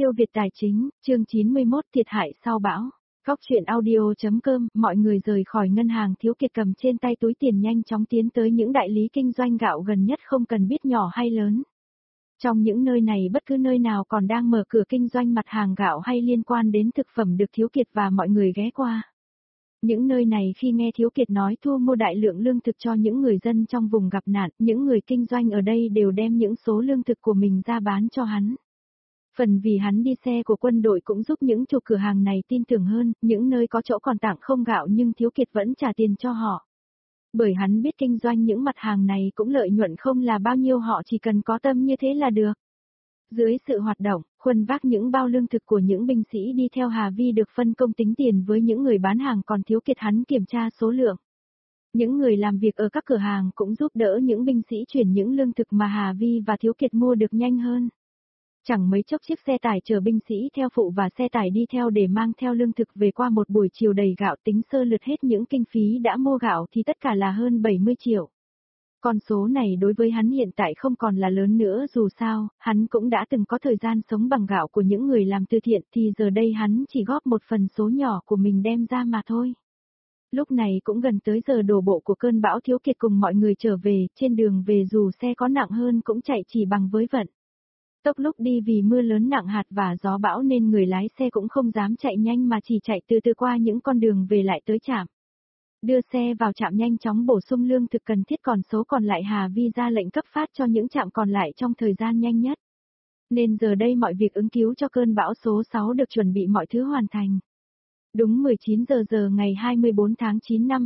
Siêu Việt Tài Chính, chương 91 thiệt hại sau bão. Góc chuyện audio.com, mọi người rời khỏi ngân hàng Thiếu Kiệt cầm trên tay túi tiền nhanh chóng tiến tới những đại lý kinh doanh gạo gần nhất không cần biết nhỏ hay lớn. Trong những nơi này bất cứ nơi nào còn đang mở cửa kinh doanh mặt hàng gạo hay liên quan đến thực phẩm được Thiếu Kiệt và mọi người ghé qua. Những nơi này khi nghe Thiếu Kiệt nói thu mua đại lượng lương thực cho những người dân trong vùng gặp nạn, những người kinh doanh ở đây đều đem những số lương thực của mình ra bán cho hắn. Phần vì hắn đi xe của quân đội cũng giúp những chủ cửa hàng này tin tưởng hơn, những nơi có chỗ còn tặng không gạo nhưng Thiếu Kiệt vẫn trả tiền cho họ. Bởi hắn biết kinh doanh những mặt hàng này cũng lợi nhuận không là bao nhiêu, họ chỉ cần có tâm như thế là được. Dưới sự hoạt động, khuân vác những bao lương thực của những binh sĩ đi theo Hà Vi được phân công tính tiền với những người bán hàng, còn Thiếu Kiệt hắn kiểm tra số lượng. Những người làm việc ở các cửa hàng cũng giúp đỡ những binh sĩ chuyển những lương thực mà Hà Vi và Thiếu Kiệt mua được nhanh hơn. Chẳng mấy chốc chiếc xe tải chở binh sĩ theo phụ và xe tải đi theo để mang theo lương thực về, qua một buổi chiều đầy gạo, tính sơ lược hết những kinh phí đã mua gạo thì tất cả là hơn 70 triệu. Con số này đối với hắn hiện tại không còn là lớn nữa, dù sao, hắn cũng đã từng có thời gian sống bằng gạo của những người làm từ thiện, thì giờ đây hắn chỉ góp một phần số nhỏ của mình đem ra mà thôi. Lúc này cũng gần tới giờ đổ bộ của cơn bão, Thiếu Kiệt cùng mọi người trở về, trên đường về dù xe có nặng hơn cũng chạy chỉ bằng với vận tốc. Lúc đi vì mưa lớn nặng hạt và gió bão nên người lái xe cũng không dám chạy nhanh mà chỉ chạy từ từ qua những con đường về lại tới trạm. Đưa xe vào trạm nhanh chóng bổ sung lương thực cần thiết, còn số còn lại Hà Vi ra lệnh cấp phát cho những trạm còn lại trong thời gian nhanh nhất. Nên giờ đây mọi việc ứng cứu cho cơn bão số 6 được chuẩn bị, mọi thứ hoàn thành. Đúng 19 giờ ngày 24 tháng 9 năm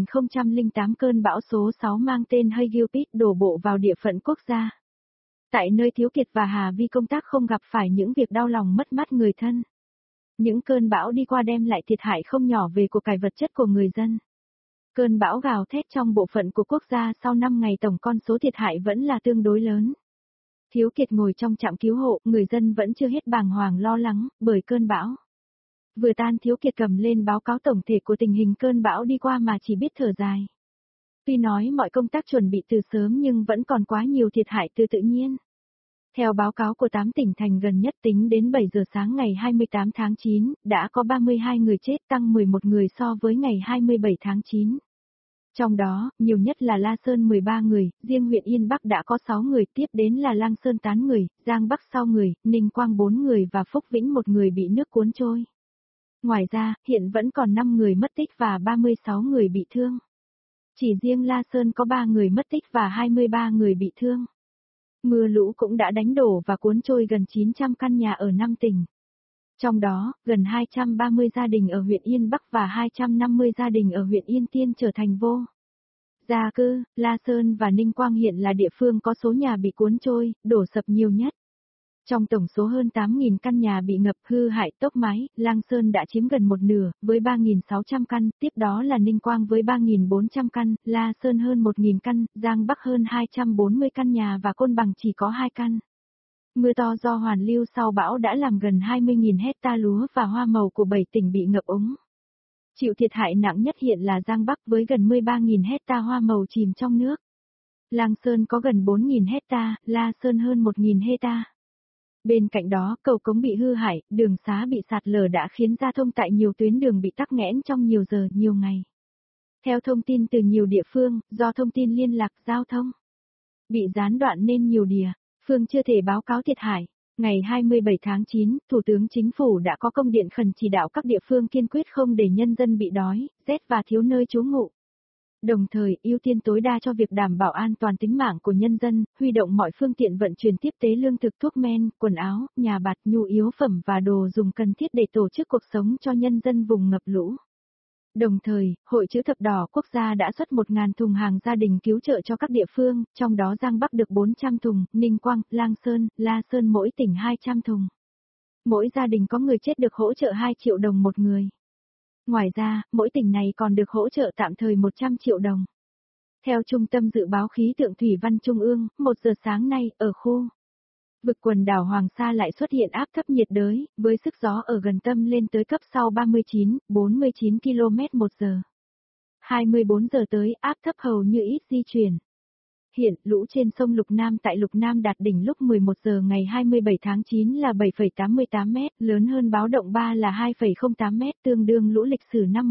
2008, cơn bão số 6 mang tên Hagupit đổ bộ vào địa phận quốc gia. Tại nơi Thiếu Kiệt và Hà Vi công tác không gặp phải những việc đau lòng mất mát người thân. Những cơn bão đi qua đem lại thiệt hại không nhỏ về của cải vật chất của người dân. Cơn bão gào thét trong bộ phận của quốc gia, sau 5 ngày tổng con số thiệt hại vẫn là tương đối lớn. Thiếu Kiệt ngồi trong trạm cứu hộ, người dân vẫn chưa hết bàng hoàng lo lắng bởi cơn bão. Vừa tan, Thiếu Kiệt cầm lên báo cáo tổng thể của tình hình cơn bão đi qua mà chỉ biết thở dài. Tuy nói mọi công tác chuẩn bị từ sớm nhưng vẫn còn quá nhiều thiệt hại từ tự nhiên. Theo báo cáo của 8 tỉnh thành gần nhất, tính đến 7 giờ sáng ngày 28 tháng 9, đã có 32 người chết, tăng 11 người so với ngày 27 tháng 9. Trong đó, nhiều nhất là La Sơn 13 người, riêng huyện Yên Bắc đã có 6 người, tiếp đến là Lang Sơn 8 người, Giang Bắc 6 người, Ninh Quang 4 người và Phúc Vĩnh 1 người bị nước cuốn trôi. Ngoài ra, hiện vẫn còn 5 người mất tích và 36 người bị thương. Chỉ riêng La Sơn có 3 người mất tích và 23 người bị thương. Mưa lũ cũng đã đánh đổ và cuốn trôi gần 900 căn nhà ở 5 tỉnh. Trong đó, gần 230 gia đình ở huyện Yên Bắc và 250 gia đình ở huyện Yên Tiên trở thành vô gia cư. La Sơn và Ninh Quang hiện là địa phương có số nhà bị cuốn trôi, đổ sập nhiều nhất. Trong tổng số hơn 8.000 căn nhà bị ngập hư hại tốc mái, Lang Sơn đã chiếm gần một nửa, với 3.600 căn, tiếp đó là Ninh Quang với 3.400 căn, La Sơn hơn 1.000 căn, Giang Bắc hơn 240 căn nhà và Côn Bằng chỉ có 2 căn. Mưa to do hoàn lưu sau bão đã làm gần 20.000 hecta lúa và hoa màu của 7 tỉnh bị ngập úng. Chịu thiệt hại nặng nhất hiện là Giang Bắc với gần 13.000 hecta hoa màu chìm trong nước. Lang Sơn có gần 4.000 hecta, La Sơn hơn 1.000 hecta. Bên cạnh đó, cầu cống bị hư hại, đường xá bị sạt lở đã khiến giao thông tại nhiều tuyến đường bị tắc nghẽn trong nhiều giờ, nhiều ngày. Theo thông tin từ nhiều địa phương, do thông tin liên lạc giao thông bị gián đoạn nên nhiều địa phương chưa thể báo cáo thiệt hại. Ngày 27 tháng 9, Thủ tướng Chính phủ đã có công điện khẩn chỉ đạo các địa phương kiên quyết không để nhân dân bị đói, rét và thiếu nơi trú ngụ. Đồng thời, ưu tiên tối đa cho việc đảm bảo an toàn tính mạng của nhân dân, huy động mọi phương tiện vận chuyển tiếp tế lương thực, thuốc men, quần áo, nhà bạt, nhu yếu phẩm và đồ dùng cần thiết để tổ chức cuộc sống cho nhân dân vùng ngập lũ. Đồng thời, Hội Chữ Thập Đỏ Quốc gia đã xuất 1.000 thùng hàng gia đình cứu trợ cho các địa phương, trong đó Giang Bắc được 400 thùng, Ninh Quang, Lang Sơn, La Sơn mỗi tỉnh 200 thùng. Mỗi gia đình có người chết được hỗ trợ 2 triệu đồng một người. Ngoài ra, mỗi tỉnh này còn được hỗ trợ tạm thời 100 triệu đồng. Theo Trung tâm Dự báo Khí tượng Thủy văn Trung ương, 1 giờ sáng nay, ở khu vực quần đảo Hoàng Sa lại xuất hiện áp thấp nhiệt đới, với sức gió ở gần tâm lên tới cấp sau 39-49 km/h. 24 giờ tới, áp thấp hầu như ít di chuyển. Hiện, lũ trên sông Lục Nam tại Lục Nam đạt đỉnh lúc 11 giờ ngày 27 tháng 9 là 7,88 mét, lớn hơn báo động 3 là 2,08 mét, tương đương lũ lịch sử năm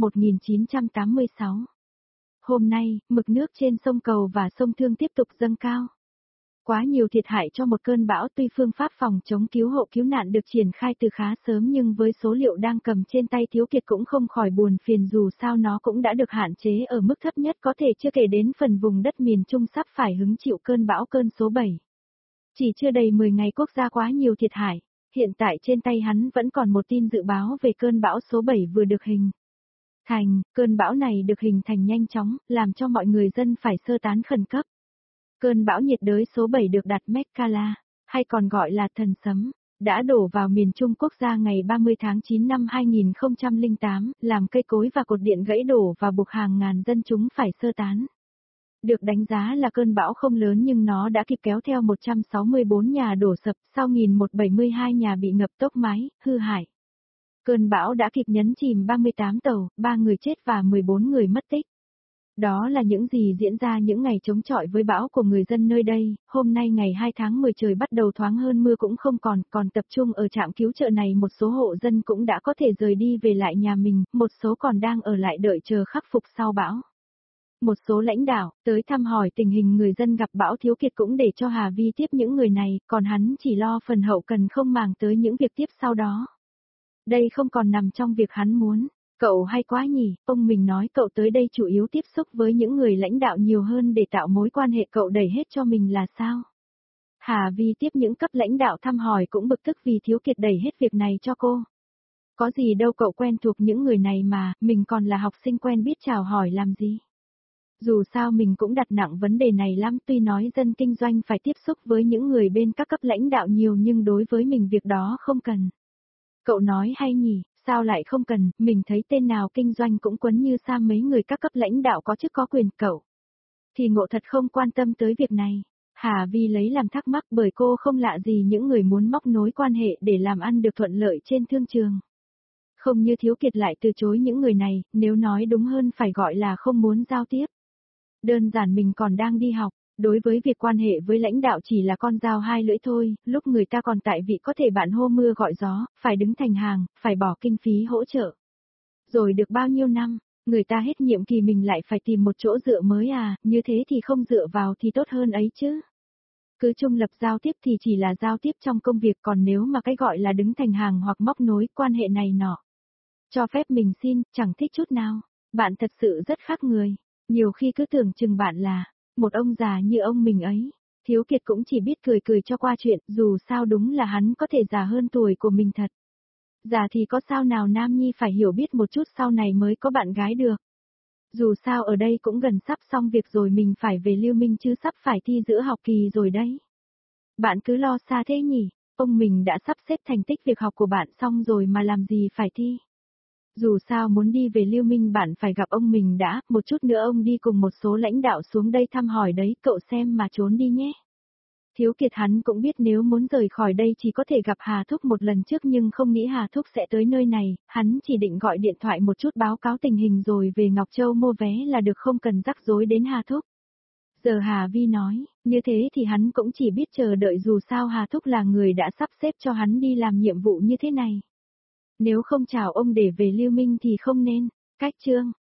1986. Hôm nay, mực nước trên sông Cầu và sông Thương tiếp tục dâng cao. Quá nhiều thiệt hại cho một cơn bão, tuy phương pháp phòng chống cứu hộ cứu nạn được triển khai từ khá sớm nhưng với số liệu đang cầm trên tay Thiếu Kiệt cũng không khỏi buồn phiền, dù sao nó cũng đã được hạn chế ở mức thấp nhất có thể, chưa kể đến phần vùng đất miền Trung sắp phải hứng chịu cơn bão cơn số 7. Chỉ chưa đầy 10 ngày quốc gia quá nhiều thiệt hại, hiện tại trên tay hắn vẫn còn một tin dự báo về cơn bão số 7 vừa được hình thành. Cơn bão này được hình thành nhanh chóng, làm cho mọi người dân phải sơ tán khẩn cấp. Cơn bão nhiệt đới số 7 được đặt Mekala, hay còn gọi là thần sấm, đã đổ vào miền Trung quốc gia ngày 30 tháng 9 năm 2008, làm cây cối và cột điện gãy đổ và buộc hàng ngàn dân chúng phải sơ tán. Được đánh giá là cơn bão không lớn nhưng nó đã kịp kéo theo 164 nhà đổ sập, sau 1.172 nhà bị ngập tốc mái, hư hại. Cơn bão đã kịp nhấn chìm 38 tàu, 3 người chết và 14 người mất tích. Đó là những gì diễn ra những ngày chống chọi với bão của người dân nơi đây. Hôm nay ngày 2 tháng 10 trời bắt đầu thoáng hơn, mưa cũng không còn tập trung ở trạm cứu trợ này. Một số hộ dân cũng đã có thể rời đi về lại nhà mình, một số còn đang ở lại đợi chờ khắc phục sau bão. Một số lãnh đạo tới thăm hỏi tình hình người dân gặp bão. Thiếu Kiệt cũng để cho Hà Vi tiếp những người này, còn hắn chỉ lo phần hậu cần, không màng tới những việc tiếp sau đó. Đây không còn nằm trong việc hắn muốn. Cậu hay quá nhỉ, ông mình nói cậu tới đây chủ yếu tiếp xúc với những người lãnh đạo nhiều hơn để tạo mối quan hệ, cậu đẩy hết cho mình là sao? Hà Vi tiếp những cấp lãnh đạo thăm hỏi cũng bực tức vì Thiếu Kiệt đẩy hết việc này cho cô. Có gì đâu, cậu quen thuộc những người này mà, mình còn là học sinh quen biết chào hỏi làm gì? Dù sao mình cũng đặt nặng vấn đề này lắm, tuy nói dân kinh doanh phải tiếp xúc với những người bên các cấp lãnh đạo nhiều nhưng đối với mình việc đó không cần. Cậu nói hay nhỉ? Sao lại không cần, mình thấy tên nào kinh doanh cũng quấn như sa mấy người các cấp lãnh đạo có chức có quyền, cậu thì ngộ thật không quan tâm tới việc này. Hà Vi lấy làm thắc mắc, bởi cô không lạ gì những người muốn móc nối quan hệ để làm ăn được thuận lợi trên thương trường. Không như Thiếu Kiệt lại từ chối những người này, nếu nói đúng hơn phải gọi là không muốn giao tiếp. Đơn giản mình còn đang đi học. Đối với việc quan hệ với lãnh đạo chỉ là con dao hai lưỡi thôi, lúc người ta còn tại vị có thể bạn hô mưa gọi gió, phải đứng thành hàng, phải bỏ kinh phí hỗ trợ. Rồi được bao nhiêu năm, người ta hết nhiệm kỳ mình lại phải tìm một chỗ dựa mới à, như thế thì không dựa vào thì tốt hơn ấy chứ. Cứ trung lập giao tiếp thì chỉ là giao tiếp trong công việc, còn nếu mà cái gọi là đứng thành hàng hoặc móc nối quan hệ này nọ. Cho phép mình xin, chẳng thích chút nào. Bạn thật sự rất khác người. Nhiều khi cứ tưởng chừng bạn là một ông già như ông mình ấy. Thiếu Kiệt cũng chỉ biết cười cười cho qua chuyện, dù sao đúng là hắn có thể già hơn tuổi của mình thật. Già thì có sao nào, Nam Nhi phải hiểu biết một chút sau này mới có bạn gái được. Dù sao ở đây cũng gần sắp xong việc rồi, mình phải về Lưu Minh chứ, sắp phải thi giữa học kỳ rồi đấy. Bạn cứ lo xa thế nhỉ, ông mình đã sắp xếp thành tích việc học của bạn xong rồi mà làm gì phải thi. Dù sao muốn đi về Lưu Minh bạn phải gặp ông mình đã, một chút nữa ông đi cùng một số lãnh đạo xuống đây thăm hỏi đấy, cậu xem mà trốn đi nhé. Thiếu Kiệt hắn cũng biết nếu muốn rời khỏi đây chỉ có thể gặp Hà Thúc một lần trước, nhưng không nghĩ Hà Thúc sẽ tới nơi này, hắn chỉ định gọi điện thoại một chút báo cáo tình hình rồi về Ngọc Châu mua vé là được, không cần rắc rối đến Hà Thúc. Giờ Hà Vi nói, như thế thì hắn cũng chỉ biết chờ đợi, dù sao Hà Thúc là người đã sắp xếp cho hắn đi làm nhiệm vụ như thế này. Nếu không chào ông để về Lưu Minh thì không nên. Cách chương